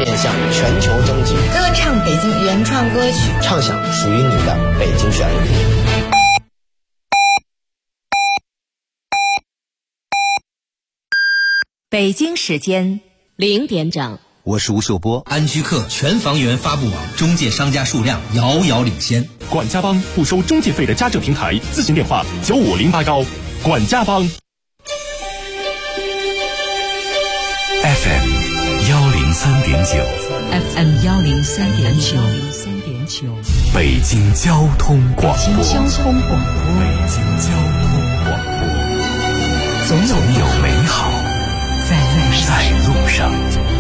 面向全球征集， 歌唱北京原创歌曲， 唱响属于你的北京旋律。 北京时间0点整， 我是吴秀波。 安居客全房源发布网中介商家数量遥遥领先。 管家帮不收中介费的家政平台，咨询电话95089。管家帮。 FM 103.9 FM 103.9， 北京交通广播。 北京交通广播。 北京交通广播。总有美好在路上。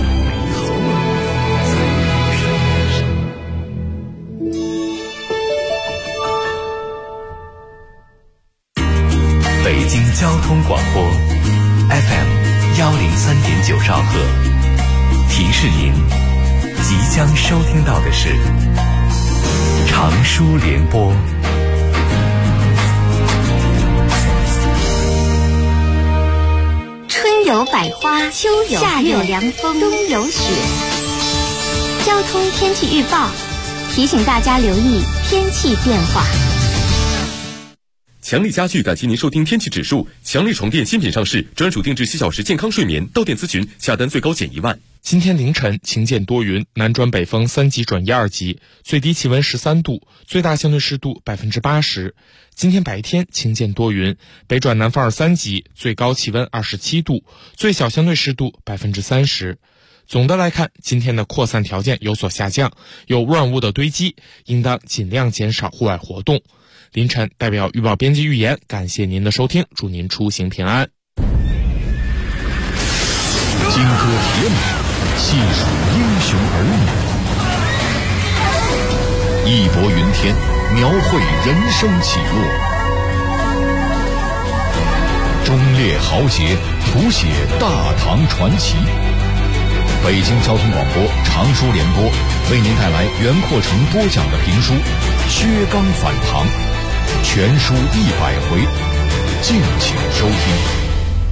北京交通广播 FM 103.9兆赫，提示您即将收听到的是长舒联播。 春有百花，秋有夏有凉风，冬有雪。交通天气预报提醒大家留意天气变化。 强力家具感谢您收听天气指数。强力床垫新品上市，专属定制7小时健康睡眠，到店咨询，下单最高减1万。 今天凌晨晴间多云，南转北风3级转1、2级，最低气温13度，最大相对湿度80%。今天白天晴间多云，北转南风2、3级，最高气温27度，最小相对湿度30%。总的来看，今天的扩散条件有所下降，有污染物的堆积，应当尽量减少户外活动。凌晨代表预报编辑预言，感谢您的收听，祝您出行平安。 金戈铁马，细数英雄儿女，义薄云天，描绘人生起落，忠烈豪杰，谱写大唐传奇。北京交通广播长舒联播为您带来袁阔成播讲的评书《薛刚反唐》，全书100回，敬请收听。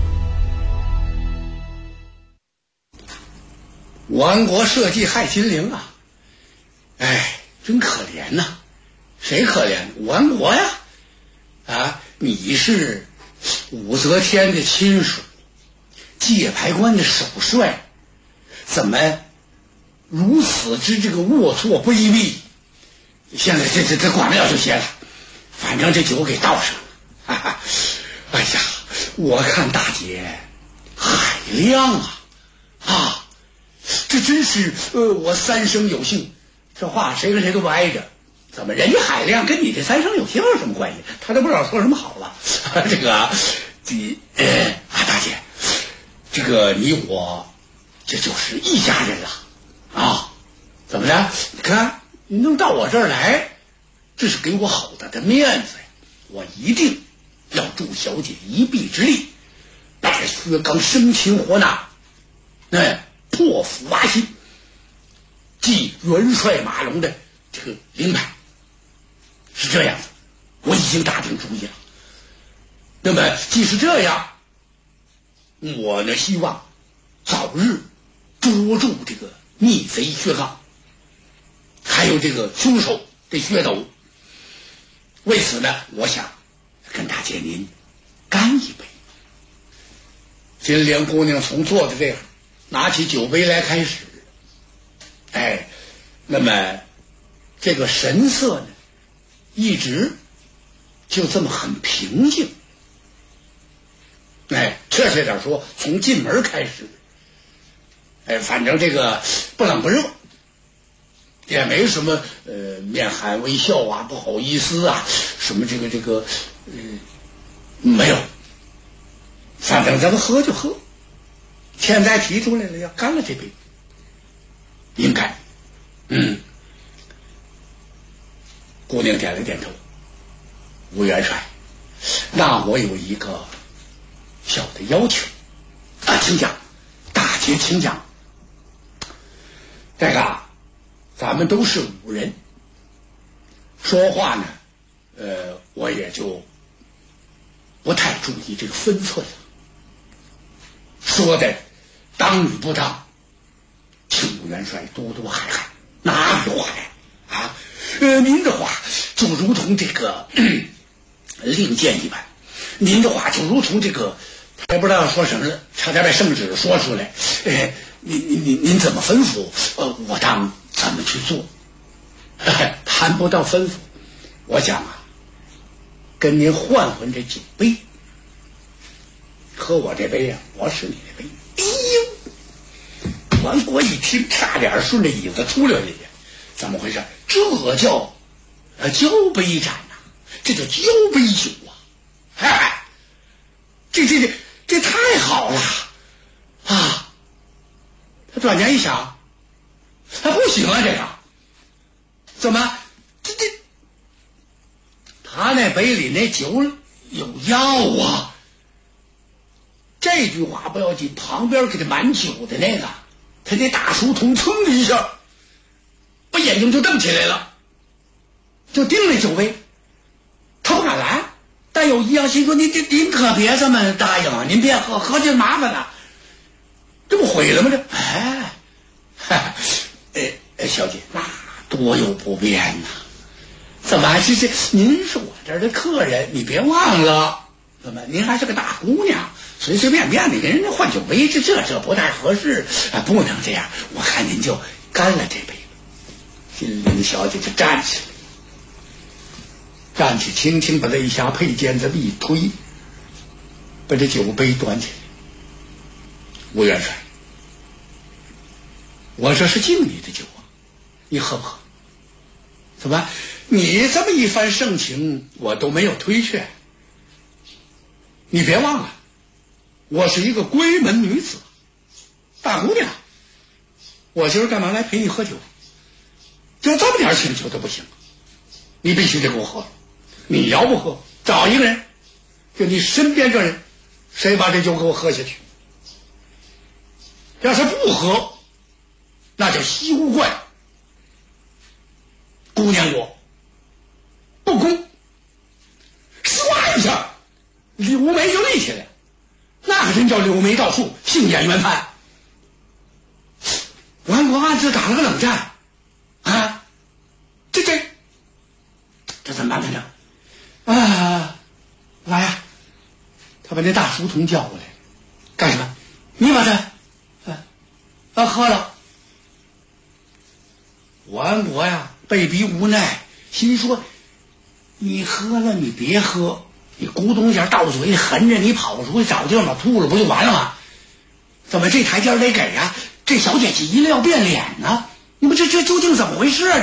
亡国社稷害金陵啊！哎，真可怜呐！谁可怜？亡国呀！啊，你是武则天的亲属，界牌关的首帅，怎么如此之这个龌龊卑鄙？现在这管不了这些了，反正这酒给倒上了。哈哈，哎呀，我看大姐海量啊！这真是我三生有幸，这话谁跟谁都不挨着。怎么人家海量跟你这三生有幸有什么关系？他都不知道说什么好了。这个大姐，这个你我这就是一家人了啊！怎么着？你看你能到我这儿来，这是给我好大的面子呀！我一定要助小姐一臂之力，把薛刚生擒活拿，破釜挖心，继元帅马龙的这个灵牌，是这样子。我已经打定主意了。那么既是这样，我呢希望早日捉住这个逆贼薛刚，还有这个凶手这薛斗。为此呢，我想跟大姐您干一杯。金莲姑娘从坐在这样拿起酒杯来开始，那么这个神色呢，一直就这么很平静。确切点说，从进门开始，反正这个不冷不热，也没什么面含微笑啊，不好意思啊，什么这个没有。反正咱们喝就喝。现在提出来了，要干了这杯，应该，姑娘点了点头。吴元帅，那我有一个小的要求啊，请讲，大姐请讲。这个咱们都是武人，说话呢，我也就不太注意这个分寸了，说的当与不当， 听吴元帅多多海涵，哪有话呀？啊，您的话就如同这个令箭一般，您的话就如同这个，也不知道要说什么了，差点把圣旨说出来。您怎么吩咐，我当怎么去做。谈不到吩咐，我想啊，跟您换换这酒杯，喝我这杯呀，我是你的杯。哎呦，王国一听，差点顺着椅子出溜下去。怎么回事？这叫交杯盏呐，这叫交杯酒啊！哎，这太好了啊！他转念一想，他不行啊，这个怎么这他那杯里那酒有药啊！这句话不要紧，旁边给他满酒的那个，他那大书童噌的一下，把眼睛就瞪起来了，就盯着酒杯，他不敢来，但有一样心说：您可别这么答应啊，您别喝就麻烦了，这不毁了吗？这，小姐，那多有不便呐！怎么这您是我这儿的客人，你别忘了，怎么您还是个大姑娘，随随便便的跟人家换酒杯，这不太合适啊，不能这样。我看您就干了这杯。金陵小姐就站起来，轻轻把肋下佩剑子一推，把这酒杯端起来。吴元帅，我这是敬你的酒啊，你喝不喝？怎么你这么一番盛情，我都没有推却。你别忘了，我是一个闺门女子，大姑娘，我今儿干嘛来陪你喝酒？就这么点请求都不行，你必须得给我喝。你要不喝，找一个人，就你身边这人，谁把这酒给我喝下去？要是不喝，那叫西湖怪。姑娘我不公，唰一下，柳眉就立起来，那个人叫柳眉道树，姓演员判。王国暗自打了个冷战啊，这怎么办呢？来呀！他把那大书童叫过来，干什么？你把他喝了。王国呀，被逼无奈，心说：你喝了，你别喝，你咕咚一下到嘴里含着，你跑出去找地方吐了，不就完了吗？怎么这台阶得给啊？这小姐急了要变脸呢？你们这究竟怎么回事啊？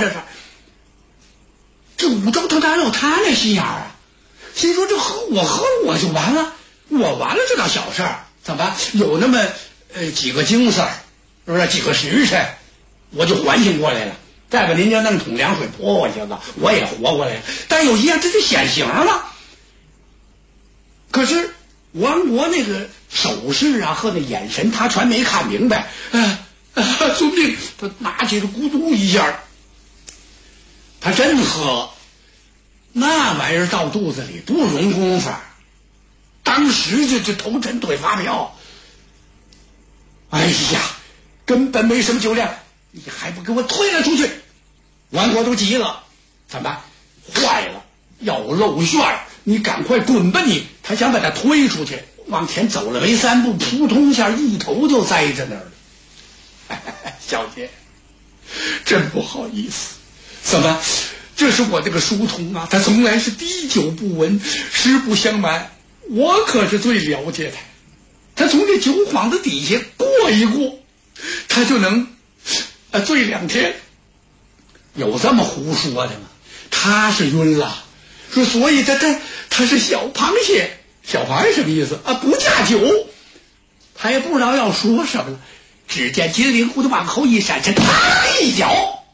这武周他哪有他那心眼啊？心说我喝了我就完了，我完了这倒小事儿，怎么有那么几个精色，是不是几个时辰，我就缓醒过来了。再把您家弄桶凉水泼我去了，我也活过来了。但有一样，这就显形了。可是王国那个手势啊和那眼神，他全没看明白。遵命，他拿起了咕嘟一下，他真喝，那玩意儿到肚子里不容功夫，当时就头沉腿发飘。哎呀，根本没什么酒量，你还不给我推了出去！王国都急了，怎么坏了？要露馅儿，你赶快滚吧你！他想把他推出去，往前走了没3步，扑通一下一头就栽在那儿了。小姐，真不好意思，怎么？这是我这个书童啊，他从来是滴酒不闻。实不相瞒，我可是最了解他。他从这酒幌子底下过一过，他就能醉2天。有这么胡说的吗？他是晕了，说所以他是小螃蟹。小螃蟹什么意思啊？不驾酒。他也不知道要说什么了。只见金陵忽地往后一闪身，啪一脚，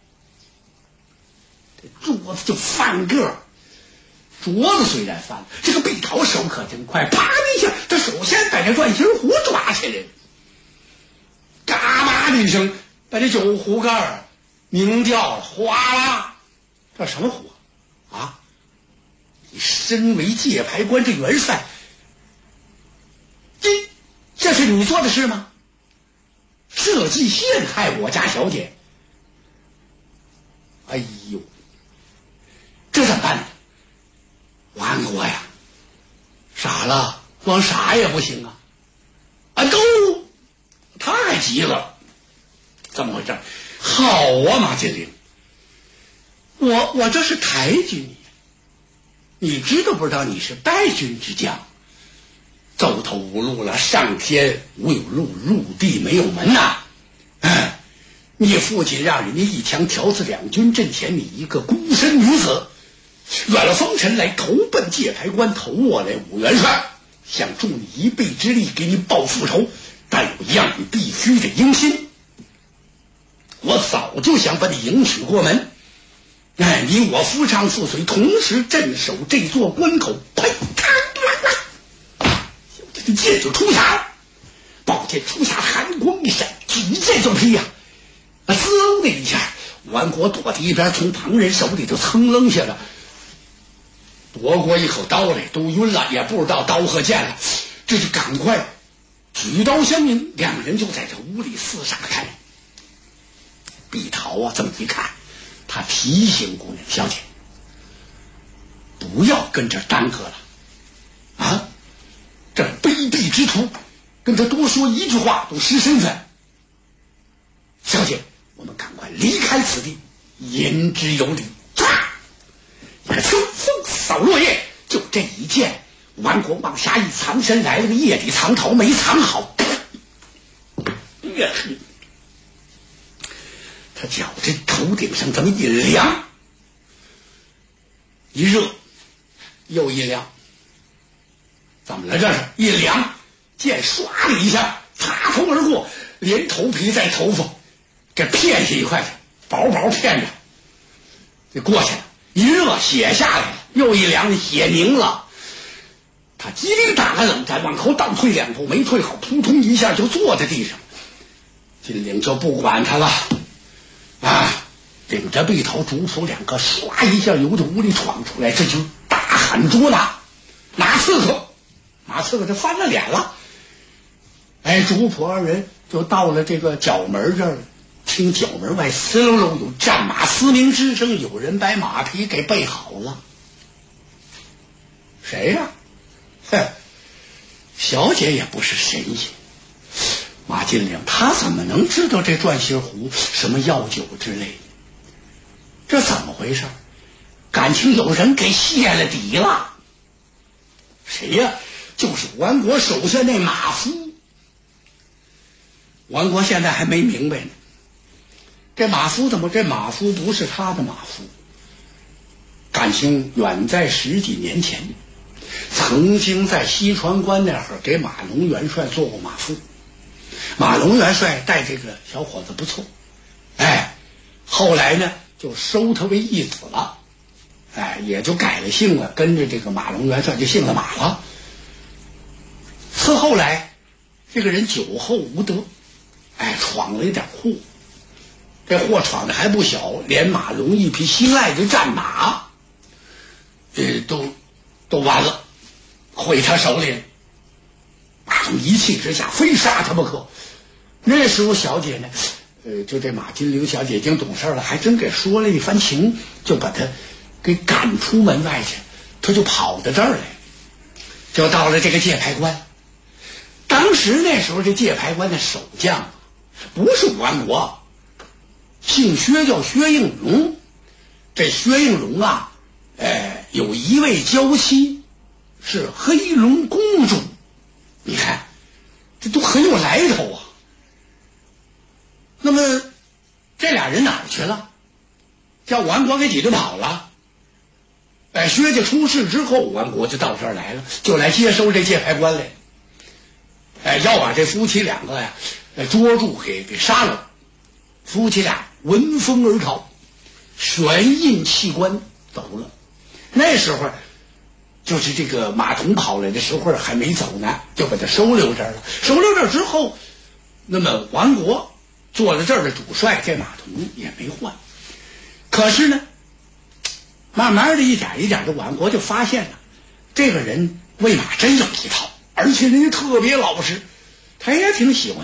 这桌子就翻个。桌子虽然翻了，这个壁头手可真快，啪一下，他首先把这转心壶抓起来了，嘎巴的一声，把这酒壶盖拧掉了，哗啦！这什么火啊？你身为界牌官这元帅，这是你做的事吗？ 设计陷害我家小姐。哎呦，这怎么办呢？完国呀，傻了，光傻也不行啊！都，他还急了，怎么回事？好啊，马金陵，我这是抬举你知道不知道你是败军之将？走投无路了，上天无有路，入地没有门呐！你父亲让人家一枪挑死两军阵前，你一个孤身女子，远了风尘来投奔界牌关，投我来武元帅，想助你一臂之力，给你报复仇，但有一样你必须得应心。我早就想把你迎娶过门，你我夫唱妇随，同时镇守这座关口。呸！这个剑就出匣了，宝剑出匣，寒光一闪，举剑就劈呀！嗖的一下，完国躲在一边，从旁人手里头蹭扔下了，夺过一口刀来，都晕了，也不知道刀和剑了，这就赶快举刀相迎，两人就在这屋里厮杀开。碧桃啊，这么一看，他提醒姑娘小姐，不要跟这耽搁了啊！这卑鄙之徒，跟他多说一句话都失身份。小姐，我们赶快离开此地，言之有理。一个秋风扫落叶，就这一剑，完国往下一藏身，来了个夜里藏头，没藏好。他脚这头顶上这么一凉，一热又一凉，怎么了？这是一凉，剑唰的一下擦头而过，连头皮带头发给片下一块去，薄薄片着，这过去了。一热血下来了，又一凉血凝了。他机灵打个冷战，往后倒退两步，没退好，扑通一下就坐在地上。金陵就不管他了领着碧桃主仆两个唰一下由这屋里闯出来，这就大喊捉拿刺客，马刺客这翻了脸了。主仆二人就到了这个角门这儿，听角门外嘶溜溜有战马嘶鸣之声，有人把马匹给备好了。谁呀？小姐也不是神仙，马金陵他怎么能知道这转心壶什么药酒之类的？这怎么回事？感情有人给泄了底了。谁呀？就是完国手下那马夫。完国现在还没明白呢，这马夫怎么？这马夫不是他的马夫，感情远在10几年前，曾经在西川关那会儿给马龙元帅做过马夫。马龙元帅待这个小伙子不错，后来呢就收他为义子了，也就改了姓了，跟着这个马龙元帅就姓了马了。此后来这个人酒后无德，闯了一点祸，这祸闯的还不小，连马龙一匹心爱的战马都完了，毁他手里。马龙一气之下非杀他不可。那时候小姐呢就这马金陵小姐已经懂事了，还真给说了一番情，就把他给赶出门外去，他就跑到这儿来，就到了这个界牌关。当时那时候这界牌关的守将不是完国，姓薛，叫薛应荣。这薛应荣有一位娇妻是黑龙公主，你看这都很有来头啊。那么这俩人哪儿去了？叫完国给挤兑跑了。薛家出事之后，完国就到这儿来了，就来接收这界牌关来。要把这夫妻两个捉住给杀了。夫妻俩闻风而逃，悬印弃关走了。那时候就是这个马童跑来的时候还没走呢，就把他收留这儿了。收留这儿之后，那么完国做了这儿的主帅，这马童也没换。可是呢，慢慢的一点一点的，完国就发现了这个人喂马真有一套，而且人家特别老实，他也挺喜欢的，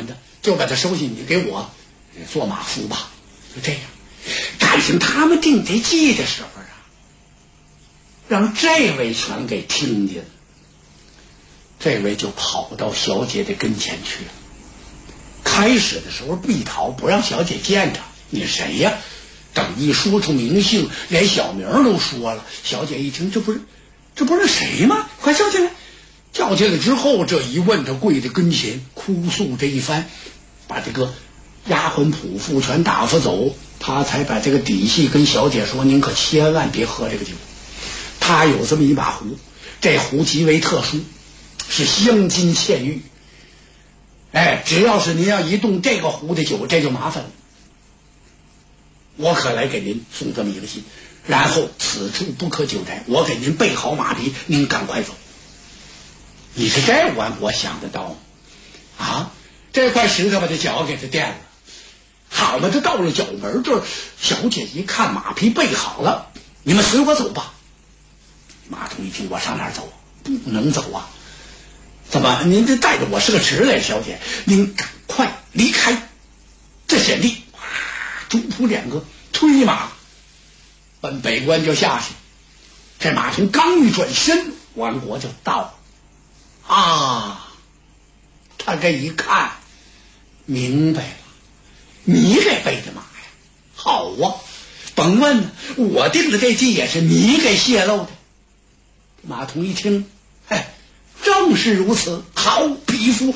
就把他收进去，给我做马夫吧。就这样，赶上他们定这计的时候啊，让这位全给听见了。这位就跑到小姐的跟前去了。开始的时候避逃，不让小姐见着。你谁呀？等一说出名姓，连小名都说了。小姐一听，这不是谁吗？快叫进来！叫进来之后，这一问，他跪在跟前哭诉这一番，把这个丫鬟仆妇全打发走，他才把这个底细跟小姐说：您可千万别喝这个酒。他有这么一把壶，这壶极为特殊，是镶金嵌玉。哎，只要是您要一动这个壶的酒，这就麻烦了。我可来给您送这么一个信，然后此处不可久待，我给您备好马匹，您赶快走。你是这我想得到吗？啊，这块石头把这脚给他垫了，好嘛，这到了角门这儿，小姐一看马匹备好了，你们随我走吧。马童一听，我上哪儿走？不能走啊！怎么您这带着我是个迟来，小姐，您赶快离开这险地！哇，主仆两个推马奔北关就下去。这马童刚一转身，王国就到了。啊，他这一看明白了，你给备的马呀，好啊，甭问了，我定的这计也是你给泄露的。马童一听，哎，正是如此，好匹夫！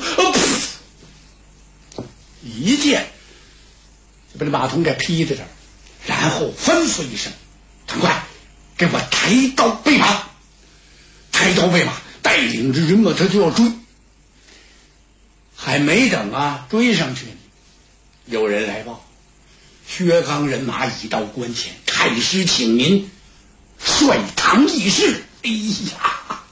一剑就把这马童给劈在这儿，然后吩咐一声：“赶快给我抬刀备马！”抬刀备马，带领着人马他就要追。还没等追上去呢，有人来报，薛刚人马已到关前，太师请您率堂议事。哎呀，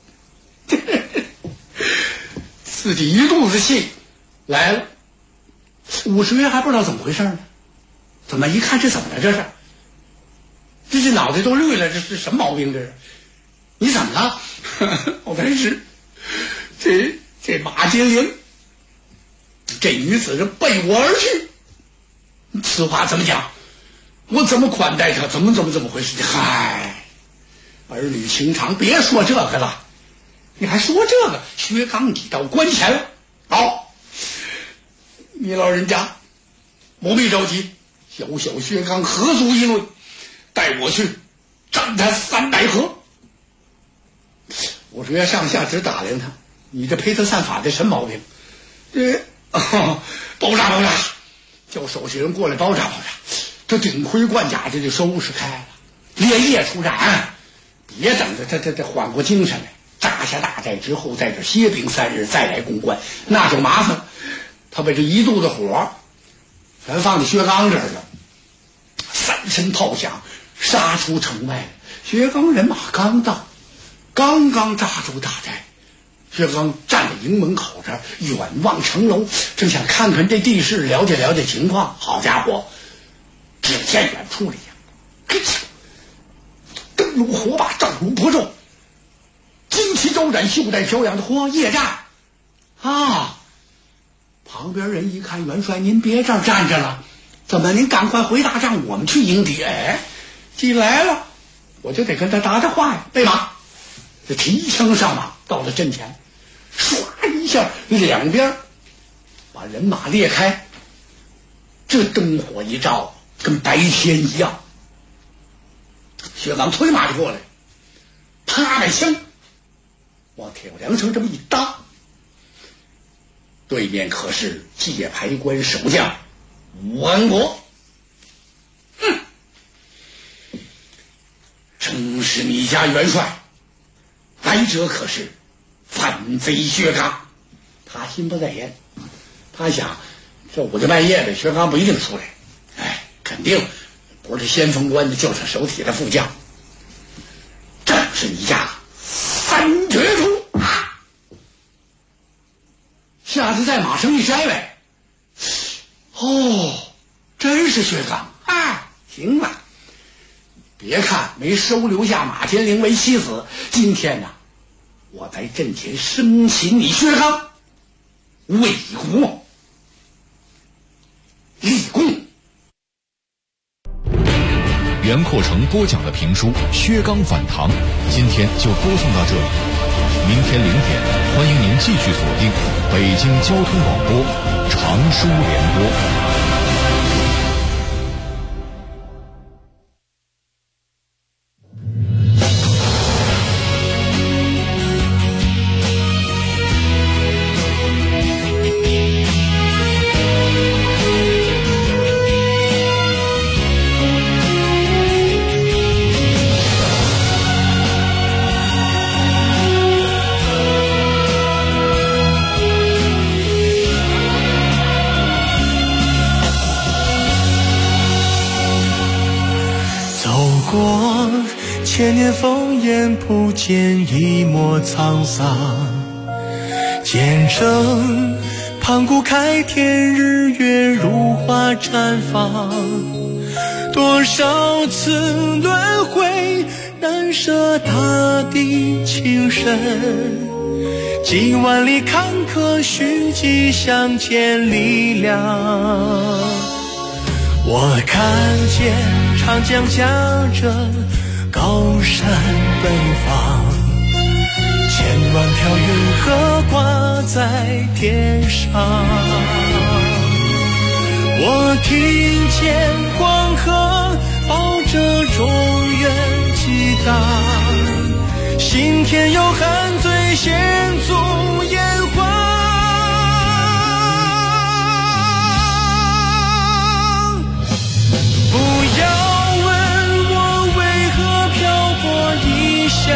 自己一肚子气来了。武十月还不知道怎么回事呢，怎么一看这怎么了？这脑袋都绿了，这是什么毛病？这是你怎么了？我真是这马金玲这女子是背我而去，此话怎么讲？我怎么款待她？怎么回事？嗨，儿女情长，别说这个了，你还说这个？薛刚你到关前了，好，你老人家不必着急，小薛刚何足一论，带我去斩他300合。我说上下只打量他，你这披头散发的什么毛病？包扎，叫手下人过来包扎。这顶盔贯甲这就收拾开了，连夜出战，别等着他缓过精神来，扎下大寨之后，在这歇兵3日，再来攻关，那就麻烦。他把这一肚子火全放在薛刚这儿了，3声炮响，杀出城外了。薛刚人马刚到，刚扎住大寨，薛刚站在营门口这儿，远望城楼，正想看看这地势，了解情况。好家伙，只见远处里灯笼火把照如薄昼，旌旗招展，袖带飘扬的夜战啊！旁边人一看，元帅您别这儿站着了，怎么您赶快回大帐，我们去迎敌。哎，既来了，我就得跟他搭话呀。备马，这提枪上马，到了阵前，唰一下，两边把人马裂开，这灯火一照，跟白天一样。薛刚推马就过来，啪把枪往铁梁上这么一搭，对面可是界牌关守将吴安国。正是你家元帅，来者可是反贼薛刚。他心不在焉，他想这午夜半夜的，薛刚不一定出来，哎，肯定不是先锋官的，就是手底的副将。正是你家3绝徒。下次在马上一摘呗。真是薛刚。行了，别看没收留下马天灵为妻子，今天呢，我在阵前生擒你薛刚，为国袁阔成播讲的评书《薛刚反唐》，今天就播送到这里。明天0点，欢迎您继续锁定北京交通广播常书联播。 千年烽烟不见一抹沧桑，见证盘古开天，日月如花绽放。多少次轮回，难舍大地情深，几万里坎坷，虚迹相见力量。我看见长江夹着高山奔放，千万条云河挂在天上。我听见黄河抱着中原激荡，心田有汉醉献足炎黄。不要问我为何漂泊异乡，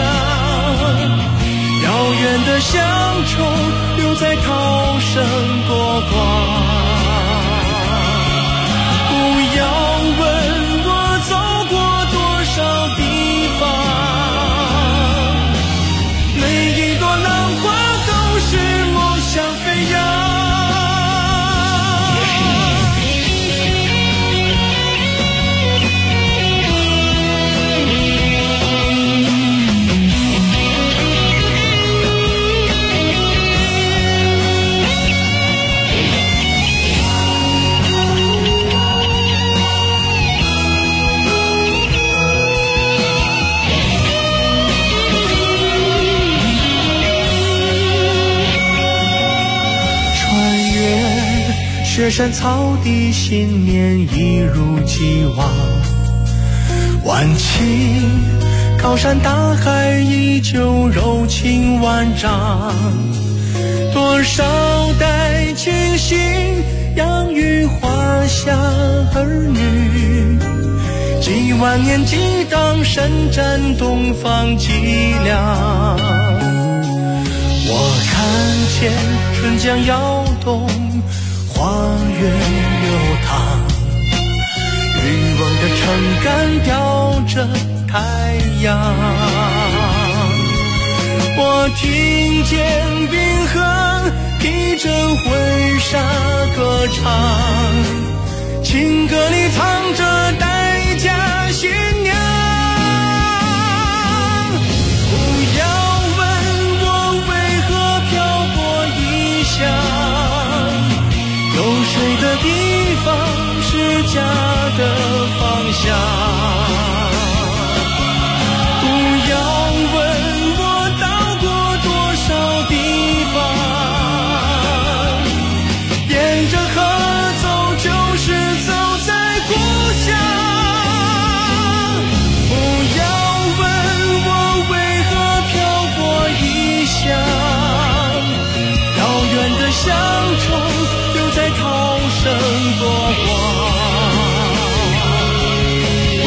遥远的乡愁留在涛声波光。不要问我走过多少地方，每一朵浪花都是梦想飞扬。雪山草地，信念一如既往。万顷高山大海，依旧柔情万丈。多少代亲信养育华夏儿女，几万年激荡，伸展东方脊梁。我看见春江摇动，花月流淌，渔翁的撑杆吊着太阳。我听见冰河披着婚纱歌唱，情歌里藏着待嫁新娘。不要问我为何漂泊异乡，有水的地方是家的方向。不要问我到过多少地方，沿着河走就是走在故乡。不要问我为何漂泊异乡，遥远的乡愁在涛声波光。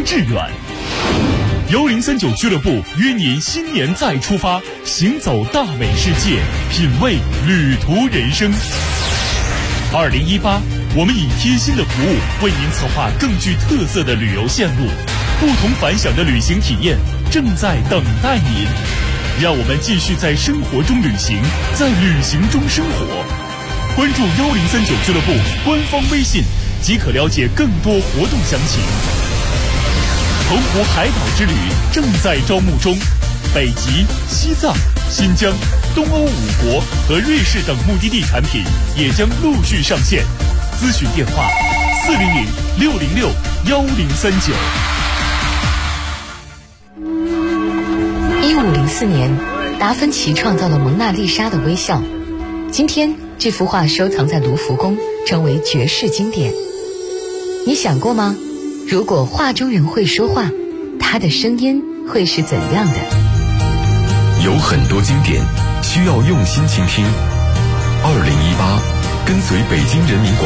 致远。1039俱乐部约您新年再出发，行走大美世界，品味旅途人生。2018，我们以贴心的服务为您策划更具特色的旅游线路，不同凡响的旅行体验正在等待您。让我们继续在生活中旅行，在旅行中生活。关注1039俱乐部官方微信，即可了解更多活动详情。澎湖海岛之旅正在招募中，北极、西藏、新疆、东欧5国和瑞士等目的地产品也将陆续上线。咨询电话400-606-1039。 1504年，达芬奇创造了蒙娜丽莎的微笑。今天，这幅画收藏在卢浮宫，成为绝世经典。你想过吗？如果画中人会说话，他的声音会是怎样的？ 有很多经典需要用心倾听。2018，跟随北京人民广